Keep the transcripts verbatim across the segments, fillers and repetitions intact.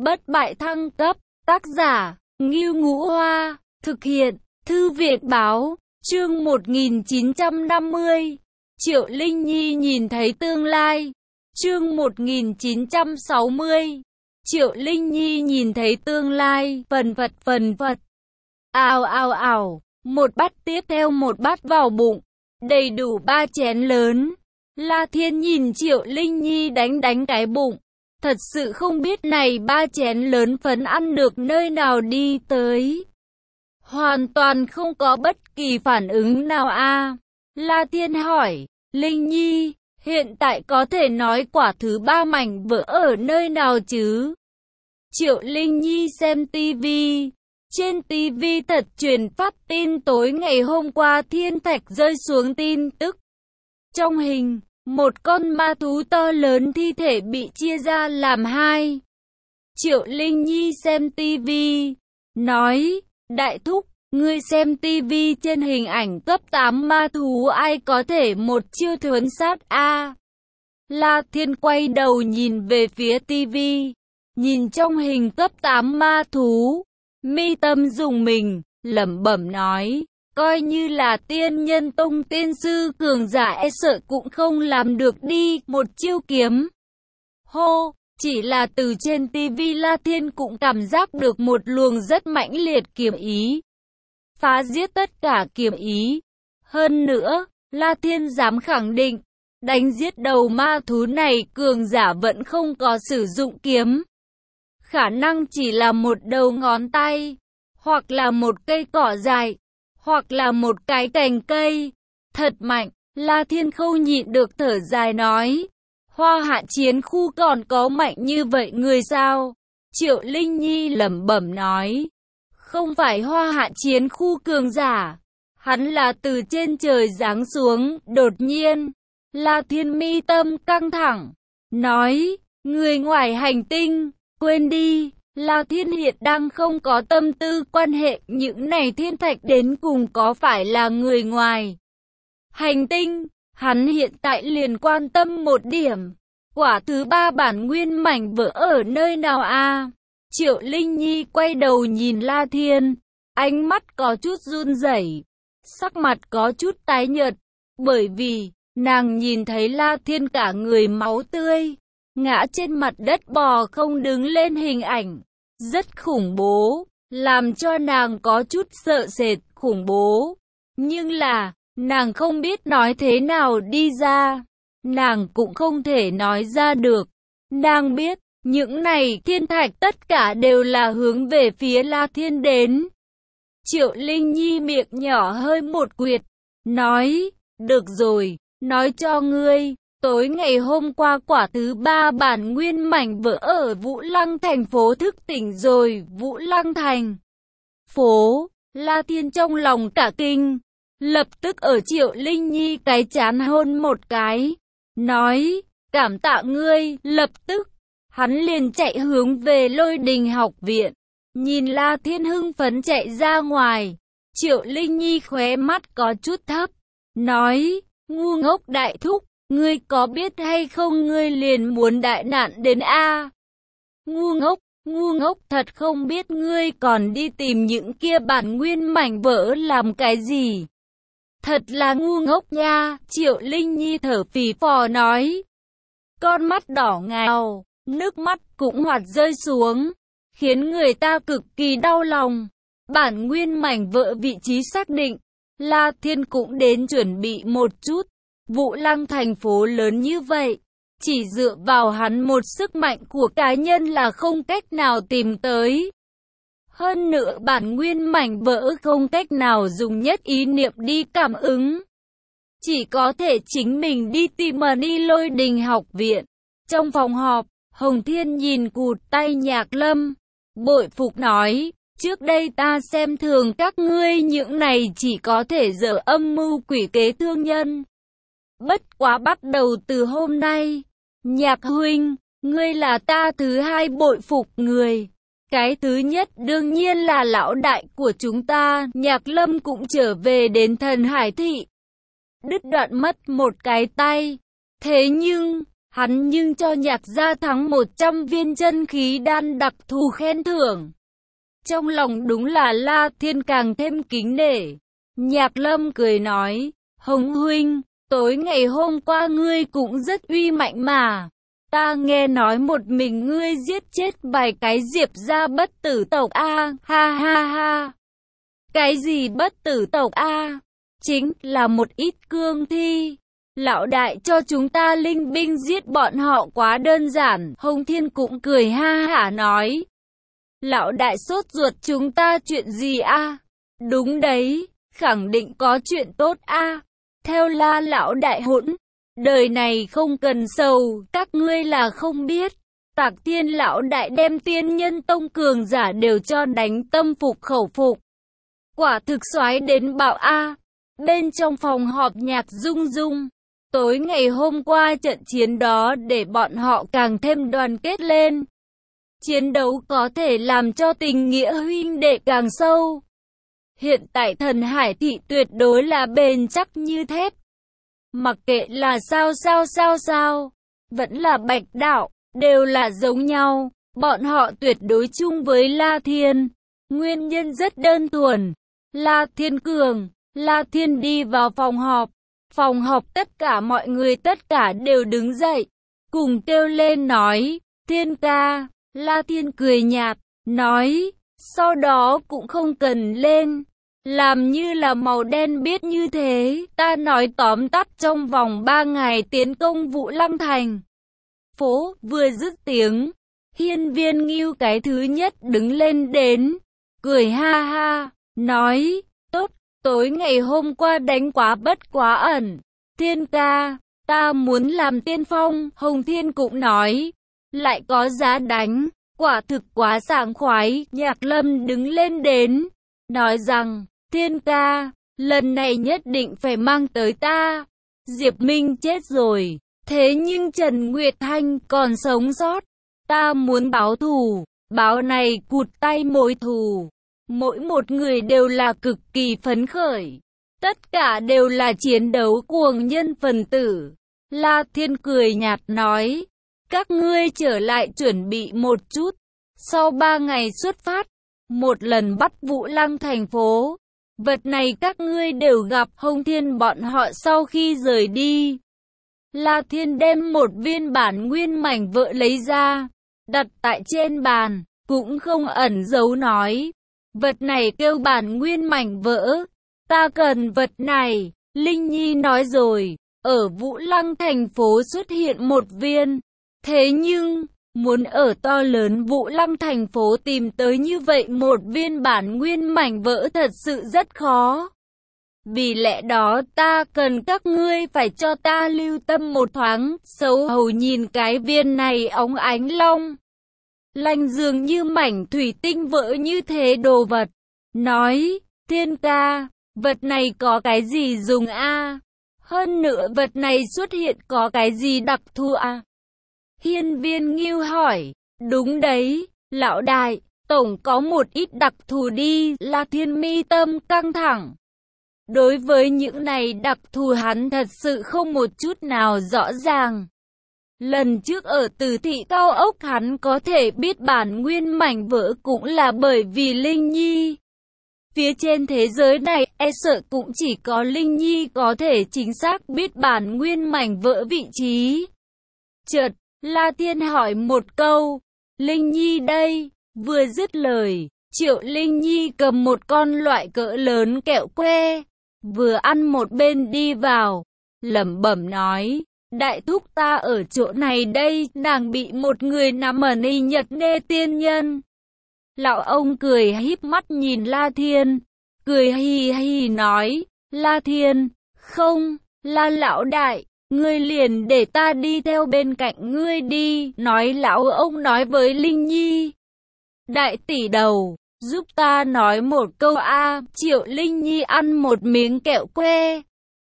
Bất bại thăng cấp, tác giả, Ngưu Ngũ Hoa, thực hiện, Thư viện báo, chương một nghìn chín trăm năm mươi. Triệu Linh Nhi nhìn thấy tương lai, chương một nghìn chín trăm sáu mươi. Triệu Linh Nhi nhìn thấy tương lai, phần phật phần phật. Ào ào ào, một bát tiếp theo một bát vào bụng, đầy đủ ba chén lớn. La Thiên nhìn Triệu Linh Nhi đánh đánh cái bụng, thật sự không biết này ba chén lớn phấn ăn được nơi nào đi tới. Hoàn toàn không có bất kỳ phản ứng nào a. À. La Thiên hỏi, Linh Nhi, hiện tại có thể nói quả thứ ba mảnh vỡ ở nơi nào chứ? Triệu Linh Nhi xem tivi. Trên tivi thật truyền phát tin tối ngày hôm qua thiên thạch rơi xuống tin tức. Trong hình, một con ma thú to lớn thi thể bị chia ra làm hai. Triệu Linh Nhi xem tivi, nói, đại thúc, ngươi xem tivi trên hình ảnh cấp tám ma thú ai có thể một chiêu thuấn sát a? À? La Thiên quay đầu nhìn về phía tivi, nhìn trong hình cấp tám ma thú, mi tâm dùng mình, lẩm bẩm nói, coi như là tiên nhân tông tiên sư cường giả e sợ cũng không làm được đi một chiêu kiếm. Hô, chỉ là từ trên tivi La Thiên cũng cảm giác được một luồng rất mãnh liệt kiếm ý, phá giết tất cả kiếm ý. Hơn nữa, La Thiên dám khẳng định, đánh giết đầu ma thú này cường giả vẫn không có sử dụng kiếm. Khả năng chỉ là một đầu ngón tay, hoặc là một cây cỏ dài, hoặc là một cái cành cây. Thật mạnh, La Thiên không nhịn được thở dài nói. Hoa Hạ chiến khu còn có mạnh như vậy người sao? Triệu Linh Nhi lẩm bẩm nói. Không phải Hoa Hạ chiến khu cường giả, hắn là từ trên trời giáng xuống. Đột nhiên, La Thiên mi tâm căng thẳng, nói, người ngoài hành tinh, quên đi. La Thiên hiện đang không có tâm tư quan hệ những này thiên thạch đến cùng có phải là người ngoài hành tinh. Hắn hiện tại liền quan tâm một điểm, quả thứ ba bản nguyên mảnh vỡ ở nơi nào a? À? Triệu Linh Nhi quay đầu nhìn La Thiên, ánh mắt có chút run rẩy, sắc mặt có chút tái nhợt, bởi vì nàng nhìn thấy La Thiên cả người máu tươi, ngã trên mặt đất bò không đứng lên hình ảnh, rất khủng bố, làm cho nàng có chút sợ sệt, khủng bố. Nhưng là, nàng không biết nói thế nào đi ra, nàng cũng không thể nói ra được. Nàng biết, những này thiên thạch tất cả đều là hướng về phía La Thiên đến. Triệu Linh Nhi miệng nhỏ hơi một quyệt, nói, được rồi, nói cho ngươi. Tối ngày hôm qua quả thứ ba bản nguyên mảnh vỡ ở Vũ Lăng thành phố thức tỉnh rồi. Vũ Lăng thành phố, La Thiên trong lòng cả kinh, lập tức ở Triệu Linh Nhi cái chán hôn một cái, nói, cảm tạ ngươi. Lập tức, hắn liền chạy hướng về Lôi Đình học viện, nhìn La Thiên hưng phấn chạy ra ngoài. Triệu Linh Nhi khóe mắt có chút thấp, nói, ngu ngốc đại thúc, ngươi có biết hay không ngươi liền muốn đại nạn đến a? À? Ngu ngốc, ngu ngốc thật không biết ngươi còn đi tìm những kia bản nguyên mảnh vỡ làm cái gì. Thật là ngu ngốc nha, Triệu Linh Nhi thở phì phò nói. Con mắt đỏ ngầu, nước mắt cũng hoạt rơi xuống, khiến người ta cực kỳ đau lòng. Bản nguyên mảnh vỡ vị trí xác định, La Thiên cũng đến chuẩn bị một chút. Vũ Lăng thành phố lớn như vậy, chỉ dựa vào hắn một sức mạnh của cá nhân là không cách nào tìm tới. Hơn nữa bản nguyên mảnh vỡ không cách nào dùng nhất ý niệm đi cảm ứng. Chỉ có thể chính mình đi tìm mà đi Lôi Đình học viện. Trong phòng họp, Hồng Thiên nhìn cụt tay Nhạc Lâm, bội phục nói, trước đây ta xem thường các ngươi những này chỉ có thể dở âm mưu quỷ kế thương nhân. Bất quá bắt đầu từ hôm nay, Nhạc huynh, ngươi là ta thứ hai bội phục người. Cái thứ nhất đương nhiên là lão đại của chúng ta. Nhạc Lâm cũng trở về đến Thần Hải thị, đứt đoạn mất một cái tay. Thế nhưng, hắn nhưng cho Nhạc gia thắng một trăm viên chân khí đan đặc thù khen thưởng. Trong lòng đúng là La Thiên càng thêm kính nể. Nhạc Lâm cười nói, Hồng huynh, tối ngày hôm qua ngươi cũng rất uy mạnh mà. Ta nghe nói một mình ngươi giết chết vài cái Diệp gia bất tử tộc a, ha ha ha. Cái gì bất tử tộc a? Chính là một ít cương thi. Lão đại cho chúng ta linh binh giết bọn họ quá đơn giản. Hồng Thiên cũng cười ha hả nói. Lão đại sốt ruột chúng ta chuyện gì a? Đúng đấy, khẳng định có chuyện tốt a. Theo La lão đại hỗn, đời này không cần sầu, các ngươi là không biết. Tạc Thiên lão đại đem Tiên Nhân Tông cường giả đều cho đánh tâm phục khẩu phục. Quả thực soái đến bạo a. Bên trong phòng họp Nhạc Dung Dung, tối ngày hôm qua trận chiến đó để bọn họ càng thêm đoàn kết lên. Chiến đấu có thể làm cho tình nghĩa huynh đệ càng sâu. Hiện tại Thần Hải thị tuyệt đối là bền chắc như thép. Mặc kệ là sao sao sao sao, vẫn là Bạch đạo, đều là giống nhau. Bọn họ tuyệt đối chung với La Thiên. Nguyên nhân rất đơn thuần. La Thiên cường, La Thiên đi vào phòng họp. Phòng họp tất cả mọi người tất cả đều đứng dậy, cùng kêu lên nói, Thiên ca. La Thiên cười nhạt, nói, sau đó cũng không cần lên. Làm như là màu đen biết như thế, ta nói tóm tắt trong vòng ba ngày tiến công Vũ Lăng Thành. Phố vừa dứt tiếng, Hiên Viên Ngưu cái thứ nhất đứng lên đến, cười ha ha, nói, tốt, tối ngày hôm qua đánh quá bất quá ẩn. Thiên ca, ta muốn làm tiên phong. Hồng Thiên cũng nói, lại có giá đánh, quả thực quá sảng khoái. Nhạc Lâm đứng lên đến, nói rằng, Thiên ca, lần này nhất định phải mang tới ta. Diệp Minh chết rồi, thế nhưng Trần Nguyệt Thanh còn sống sót. Ta muốn báo thù, báo này cụt tay mối thù. Mỗi một người đều là cực kỳ phấn khởi. Tất cả đều là chiến đấu cuồng nhân phần tử. La Thiên cười nhạt nói, các ngươi trở lại chuẩn bị một chút. Sau ba ngày xuất phát, một lần bắt Vũ Lăng thành phố. Vật này các ngươi đều gặp. Hồng Thiên bọn họ sau khi rời đi, La Thiên đem một viên bản nguyên mảnh vỡ lấy ra, đặt tại trên bàn, cũng không ẩn giấu nói, vật này kêu bản nguyên mảnh vỡ. Ta cần vật này. Linh Nhi nói rồi, ở Vũ Lăng thành phố xuất hiện một viên. Thế nhưng, muốn ở to lớn Vũ Lăng thành phố tìm tới như vậy một viên bản nguyên mảnh vỡ thật sự rất khó. Vì lẽ đó ta cần các ngươi phải cho ta lưu tâm một thoáng. Xấu hầu nhìn cái viên này óng ánh long lanh dường như mảnh thủy tinh vỡ như thế đồ vật. Nói, Thiên ca, vật này có cái gì dùng a? Hơn nữa vật này xuất hiện có cái gì đặc thù a? Hiên Viên Ngưu hỏi, đúng đấy, lão đại, tổng có một ít đặc thù đi. La Thiên mi tâm căng thẳng. Đối với những này đặc thù hắn thật sự không một chút nào rõ ràng. Lần trước ở Từ Thị Cao Ốc hắn có thể biết bản nguyên mảnh vỡ cũng là bởi vì Linh Nhi. Phía trên thế giới này, e sợ cũng chỉ có Linh Nhi có thể chính xác biết bản nguyên mảnh vỡ vị trí. Chợt, La Thiên hỏi một câu, Linh Nhi đây, vừa dứt lời, Triệu Linh Nhi cầm một con loại cỡ lớn kẹo que, vừa ăn một bên đi vào, lẩm bẩm nói, đại thúc ta ở chỗ này đây, nàng bị một người nắm ở Ni Nhật Nê tiên nhân. Lão ông cười híp mắt nhìn La Thiên, cười hì hì nói, La Thiên, không, La lão đại, ngươi liền để ta đi theo bên cạnh ngươi đi. Nói lão ông nói với Linh Nhi, đại tỷ đầu, giúp ta nói một câu a. Triệu Linh Nhi ăn một miếng kẹo que,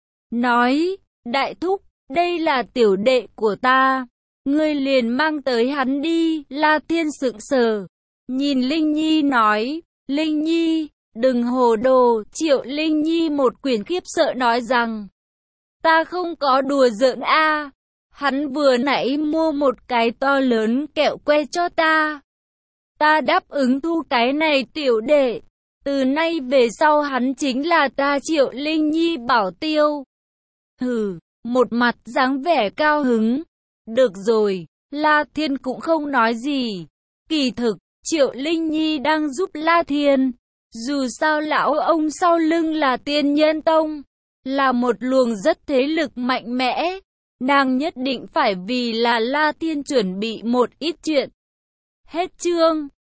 nói, đại thúc, đây là tiểu đệ của ta, ngươi liền mang tới hắn đi. La Thiên sững sờ, nhìn Linh Nhi nói, Linh Nhi, đừng hồ đồ. Triệu Linh Nhi một quyển khiếp sợ nói rằng, ta không có đùa giỡn a. Hắn vừa nãy mua một cái to lớn kẹo que cho ta. Ta đáp ứng thu cái này tiểu đệ. Từ nay về sau hắn chính là ta Triệu Linh Nhi bảo tiêu. Hừ, một mặt dáng vẻ cao hứng. Được rồi, La Thiên cũng không nói gì. Kỳ thực, Triệu Linh Nhi đang giúp La Thiên. Dù sao lão ông sau lưng là Tiên Nhân Tông, là một luồng rất thế lực mạnh mẽ. Nàng nhất định phải vì là La Thiên chuẩn bị một ít chuyện. Hết chương.